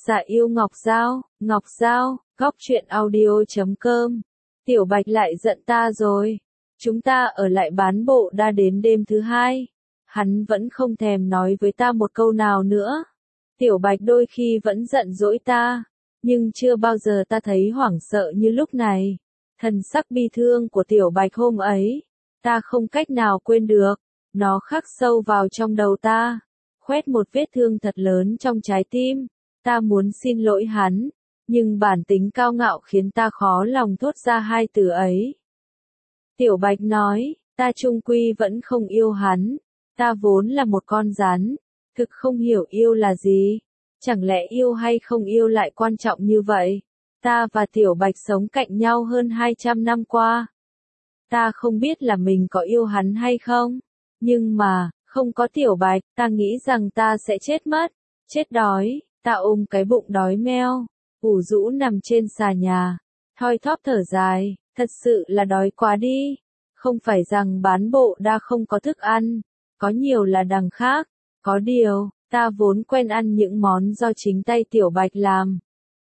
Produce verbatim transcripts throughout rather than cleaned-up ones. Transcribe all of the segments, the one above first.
Dạ yêu Ngọc Giao, Ngọc Giao, góc truyện audio chấm com. Tiểu Bạch lại giận ta rồi. Chúng ta ở lại bán bộ đa đến đêm thứ hai. Hắn vẫn không thèm nói với ta một câu nào nữa. Tiểu Bạch đôi khi vẫn giận dỗi ta, nhưng chưa bao giờ ta thấy hoảng sợ như lúc này. Thần sắc bi thương của Tiểu Bạch hôm ấy, ta không cách nào quên được. Nó khắc sâu vào trong đầu ta, khoét một vết thương thật lớn trong trái tim. Ta muốn xin lỗi hắn, nhưng bản tính cao ngạo khiến ta khó lòng thốt ra hai từ ấy. Tiểu Bạch nói, ta chung quy vẫn không yêu hắn. Ta vốn là một con rắn, thực không hiểu yêu là gì. Chẳng lẽ yêu hay không yêu lại quan trọng như vậy? Ta và Tiểu Bạch sống cạnh nhau hơn hai trăm năm qua. Ta không biết là mình có yêu hắn hay không. Nhưng mà, không có Tiểu Bạch, ta nghĩ rằng ta sẽ chết mất. Chết đói, ta ôm cái bụng đói meo, ủ rũ nằm trên xà nhà, thoi thóp thở dài, thật sự là đói quá đi. Không phải rằng bán bộ đa không có thức ăn, có nhiều là đằng khác. Có điều, ta vốn quen ăn những món do chính tay Tiểu Bạch làm.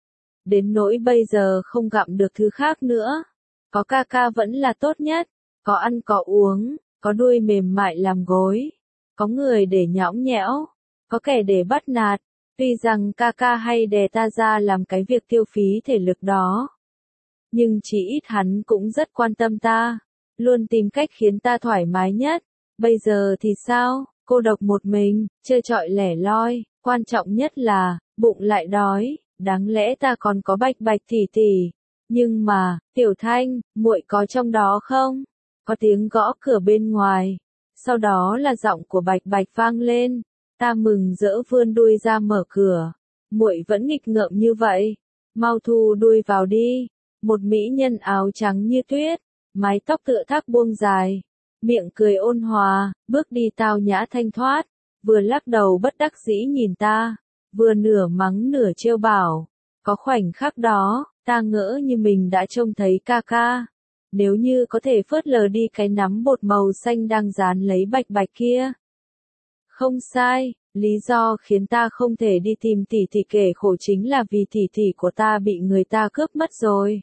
Đến nỗi bây giờ không gặm được thứ khác nữa. Có ca ca vẫn là tốt nhất, có ăn có uống, có đuôi mềm mại làm gối, có người để nhõng nhẽo, có kẻ để bắt nạt. Tuy rằng ca ca hay đè ta ra làm cái việc tiêu phí thể lực đó, nhưng chỉ ít hắn cũng rất quan tâm ta, luôn tìm cách khiến ta thoải mái nhất. Bây giờ thì sao, cô độc một mình, chơi trọi lẻ loi, quan trọng nhất là, bụng lại đói, đáng lẽ ta còn có Bạch Bạch tỉ tỉ. Nhưng mà, Tiểu Thanh, muội có trong đó không? Có tiếng gõ cửa bên ngoài, sau đó là giọng của Bạch Bạch vang lên. Ta mừng rỡ vươn đuôi ra mở cửa. Muội vẫn nghịch ngợm như vậy, mau thu đuôi vào đi. Một mỹ nhân áo trắng như tuyết, mái tóc tựa thác buông dài, miệng cười ôn hòa, bước đi tao nhã thanh thoát, vừa lắc đầu bất đắc dĩ nhìn ta, vừa nửa mắng nửa trêu bảo. Có khoảnh khắc đó, ta ngỡ như mình đã trông thấy ca ca. Nếu như có thể phớt lờ đi cái nắm bột màu xanh đang dán lấy Bạch Bạch kia. Không sai, lý do khiến ta không thể đi tìm tỷ tỷ kể khổ chính là vì tỷ tỷ của ta bị người ta cướp mất rồi.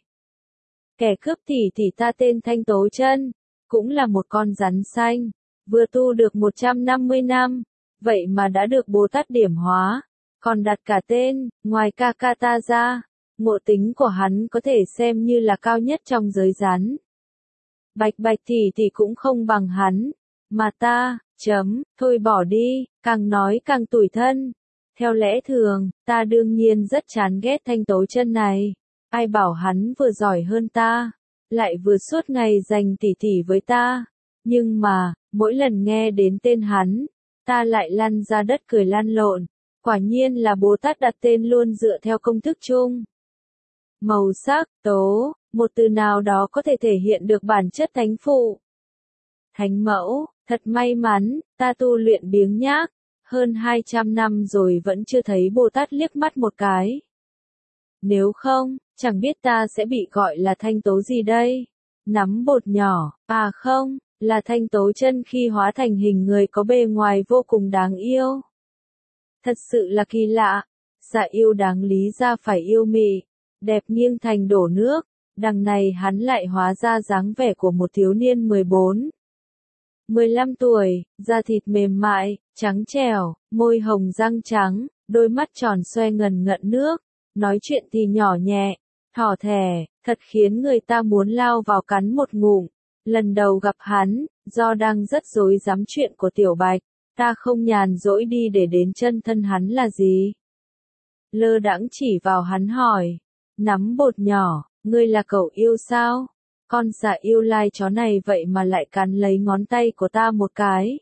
Kẻ cướp tỷ tỷ ta tên Thanh Tố Chân, cũng là một con rắn xanh, vừa tu được một trăm năm mươi năm, vậy mà đã được Bồ Tát điểm hóa, còn đặt cả tên, ngoài ca ca ta ra, ngộ tính của hắn có thể xem như là cao nhất trong giới rắn. Bạch Bạch tỷ tỷ cũng không bằng hắn, mà ta, chấm, thôi bỏ đi, càng nói càng tủi thân. Theo lẽ thường, ta đương nhiên rất chán ghét Thanh Tố Chân này. Ai bảo hắn vừa giỏi hơn ta, lại vừa suốt ngày dành tỉ tỉ với ta. Nhưng mà, mỗi lần nghe đến tên hắn, ta lại lăn ra đất cười lăn lộn. Quả nhiên là Bồ Tát đặt tên luôn dựa theo công thức chung. Màu sắc, tố, một từ nào đó có thể thể hiện được bản chất thánh phụ. Thánh mẫu, thật may mắn, ta tu luyện biếng nhác, hơn hai trăm năm rồi vẫn chưa thấy Bồ Tát liếc mắt một cái. Nếu không, chẳng biết ta sẽ bị gọi là Thanh Tố gì đây? Nắm bột nhỏ, à không, là Thanh Tố Chân khi hóa thành hình người có bề ngoài vô cùng đáng yêu. Thật sự là kỳ lạ, dạ yêu đáng lý ra phải yêu mị, đẹp nghiêng thành đổ nước, đằng này hắn lại hóa ra dáng vẻ của một thiếu niên mười bốn, mười lăm tuổi, da thịt mềm mại, trắng trẻo, môi hồng răng trắng, đôi mắt tròn xoe ngần ngận nước, nói chuyện thì nhỏ nhẹ, thỏ thẻ, thật khiến người ta muốn lao vào cắn một ngụm. Lần đầu gặp hắn, do đang rất rối rắm chuyện của Tiểu Bạch, ta không nhàn rỗi đi để đến chân thân hắn là gì. Lơ đãng chỉ vào hắn hỏi, nắm bột nhỏ, ngươi là cậu yêu sao? Con dạ yêu lai chó này vậy mà lại cắn lấy ngón tay của ta một cái.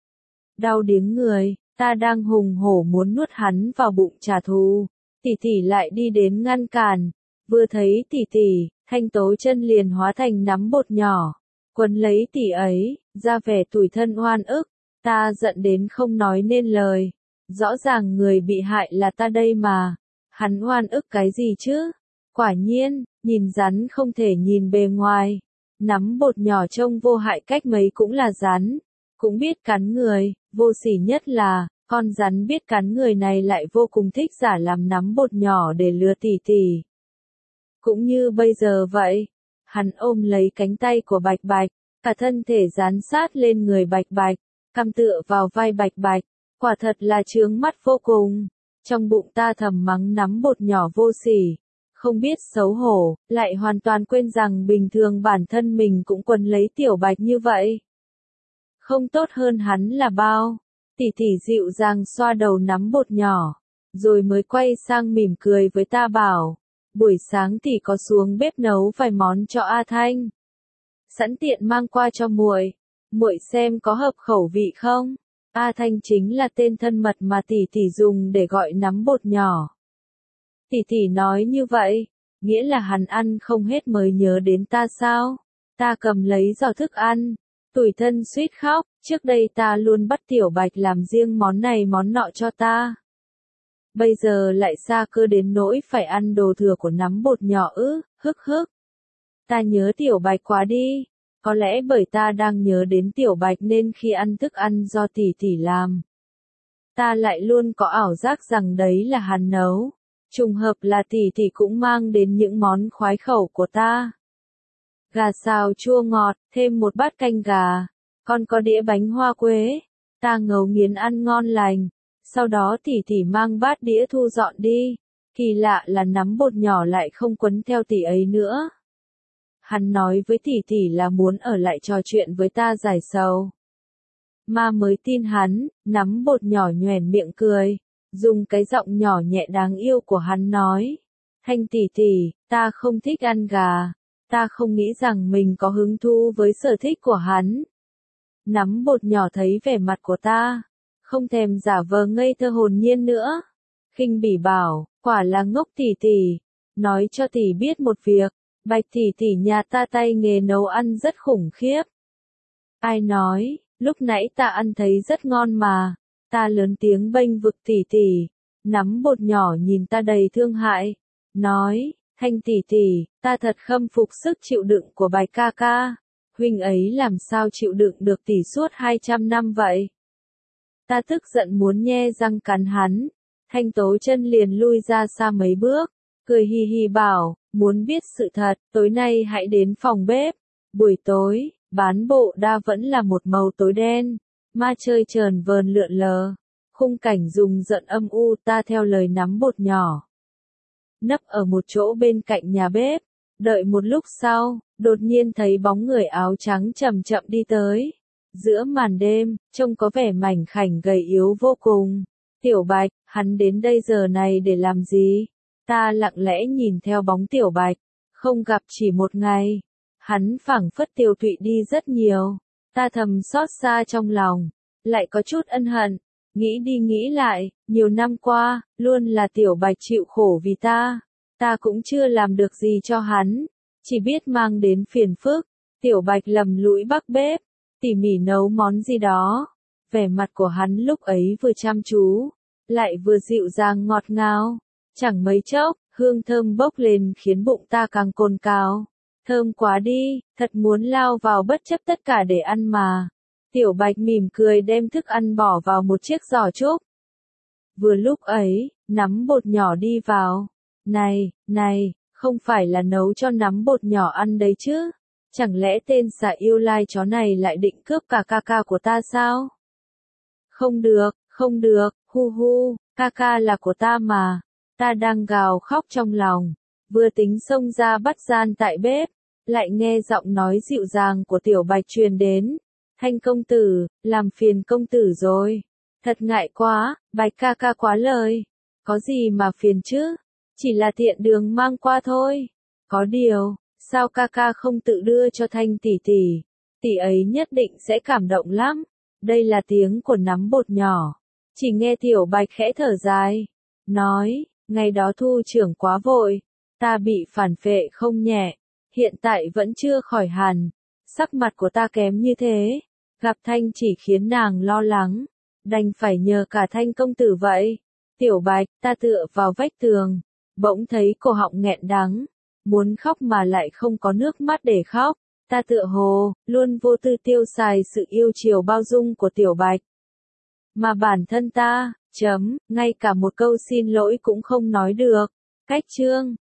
Đau điếng người, ta đang hùng hổ muốn nuốt hắn vào bụng trả thù. Tỷ tỷ lại đi đến ngăn cản, vừa thấy tỷ tỷ, Thanh Tố Chân liền hóa thành nắm bột nhỏ, quấn lấy tỷ ấy, ra vẻ tủi thân oan ức. Ta giận đến không nói nên lời, rõ ràng người bị hại là ta đây mà, hắn oan ức cái gì chứ? Quả nhiên, nhìn rắn không thể nhìn bề ngoài, nắm bột nhỏ trông vô hại cách mấy cũng là rắn, cũng biết cắn người, vô sỉ nhất là, Con rắn biết cắn người này lại vô cùng thích giả làm nắm bột nhỏ để lừa tỷ tỷ. Cũng như bây giờ vậy, hắn ôm lấy cánh tay của Bạch Bạch, cả thân thể dán sát lên người Bạch Bạch, cằm tựa vào vai Bạch Bạch, quả thật là chướng mắt vô cùng. Trong bụng ta thầm mắng nắm bột nhỏ vô sỉ, không biết xấu hổ, lại hoàn toàn quên rằng bình thường bản thân mình cũng quấn lấy Tiểu Bạch như vậy. Không tốt hơn hắn là bao. Tỷ tỷ dịu dàng xoa đầu nắm bột nhỏ, rồi mới quay sang mỉm cười với ta bảo, buổi sáng tỷ có xuống bếp nấu vài món cho A Thanh. Sẵn tiện mang qua cho muội, muội xem có hợp khẩu vị không? A Thanh chính là tên thân mật mà tỷ tỷ dùng để gọi nắm bột nhỏ. Tỷ tỷ nói như vậy, nghĩa là hắn ăn không hết mới nhớ đến ta sao? Ta cầm lấy giỏ thức ăn, tủi thân suýt khóc, trước đây ta luôn bắt Tiểu Bạch làm riêng món này món nọ cho ta. Bây giờ lại xa cơ đến nỗi phải ăn đồ thừa của nắm bột nhỏ ư, hức hức. Ta nhớ Tiểu Bạch quá đi, có lẽ bởi ta đang nhớ đến Tiểu Bạch nên khi ăn thức ăn do tỷ tỷ làm, ta lại luôn có ảo giác rằng đấy là hắn nấu, trùng hợp là tỷ tỷ cũng mang đến những món khoái khẩu của ta. Gà xào chua ngọt, thêm một bát canh gà, còn có đĩa bánh hoa quế, ta ngấu nghiến ăn ngon lành, sau đó tỷ tỷ mang bát đĩa thu dọn đi, kỳ lạ là nắm bột nhỏ lại không quấn theo tỷ ấy nữa. Hắn nói với tỷ tỷ là muốn ở lại trò chuyện với ta giải sầu. Ma mới tin hắn, nắm bột nhỏ nhoẻn miệng cười, dùng cái giọng nhỏ nhẹ đáng yêu của hắn nói, Thanh tỷ tỷ, ta không thích ăn gà. Ta không nghĩ rằng mình có hứng thú với sở thích của hắn. Nắm bột nhỏ thấy vẻ mặt của ta, không thèm giả vờ ngây thơ hồn nhiên nữa. Khinh bỉ bảo, quả là ngốc tỷ tỷ, nói cho tỷ biết một việc, Bạch tỷ tỷ nhà ta tay nghề nấu ăn rất khủng khiếp. Ai nói, lúc nãy ta ăn thấy rất ngon mà, ta lớn tiếng bênh vực tỷ tỷ, nắm bột nhỏ nhìn ta đầy thương hại, nói, Thanh tỷ tỷ, ta thật khâm phục sức chịu đựng của Bạch ca ca, huynh ấy làm sao chịu đựng được tỷ suốt hai trăm năm vậy? Ta tức giận muốn nhe răng cắn hắn, Thanh tố chân liền lui ra xa mấy bước, cười hì hì bảo, muốn biết sự thật, tối nay hãy đến phòng bếp. Buổi tối, bán bộ đa vẫn là một màu tối đen, ma chơi trờn vờn lượn lờ, khung cảnh rùng rợn âm u. Ta theo lời nắm bột nhỏ, nấp ở một chỗ bên cạnh nhà bếp, đợi một lúc sau, đột nhiên thấy bóng người áo trắng chậm chậm đi tới. Giữa màn đêm, trông có vẻ mảnh khảnh gầy yếu vô cùng. Tiểu Bạch, hắn đến đây giờ này để làm gì? Ta lặng lẽ nhìn theo bóng Tiểu Bạch, không gặp chỉ một ngày, hắn phảng phất tiêu tụy đi rất nhiều. Ta thầm xót xa trong lòng, lại có chút ân hận. Nghĩ đi nghĩ lại, nhiều năm qua, luôn là Tiểu Bạch chịu khổ vì ta. Ta cũng chưa làm được gì cho hắn, chỉ biết mang đến phiền phức. Tiểu Bạch lầm lũi bắc bếp, tỉ mỉ nấu món gì đó. Vẻ mặt của hắn lúc ấy vừa chăm chú, lại vừa dịu dàng ngọt ngào. Chẳng mấy chốc, hương thơm bốc lên khiến bụng ta càng cồn cào. Thơm quá đi, thật muốn lao vào bất chấp tất cả để ăn mà. Tiểu Bạch mỉm cười đem thức ăn bỏ vào một chiếc giỏ trúc. Vừa lúc ấy, nắm bột nhỏ đi vào. Này, này, không phải là nấu cho nắm bột nhỏ ăn đấy chứ? Chẳng lẽ tên xà yêu lai chó này lại định cướp cả ca ca của ta sao? Không được, không được, hu hu, ca ca là của ta mà. Ta đang gào khóc trong lòng, vừa tính xông ra bắt gian tại bếp, lại nghe giọng nói dịu dàng của Tiểu Bạch truyền đến. Thanh công tử, làm phiền công tử rồi. Thật ngại quá, Bạch ca ca quá lời. Có gì mà phiền chứ? Chỉ là tiện đường mang qua thôi. Có điều, sao ca ca không tự đưa cho Thanh tỷ tỷ? Tỷ ấy nhất định sẽ cảm động lắm. Đây là tiếng của nắm bột nhỏ. Chỉ nghe Tiểu Bạch khẽ thở dài, nói, ngày đó thu trưởng quá vội, ta bị phản phệ không nhẹ, hiện tại vẫn chưa khỏi hẳn. Sắc mặt của ta kém như thế, gặp Thanh chỉ khiến nàng lo lắng, đành phải nhờ cả Thanh công tử vậy. Tiểu Bạch, ta tựa vào vách tường, bỗng thấy cổ họng nghẹn đắng, muốn khóc mà lại không có nước mắt để khóc. Ta tựa hồ, luôn vô tư tiêu xài sự yêu chiều bao dung của Tiểu Bạch. Mà bản thân ta, chấm, ngay cả một câu xin lỗi cũng không nói được. Cách chương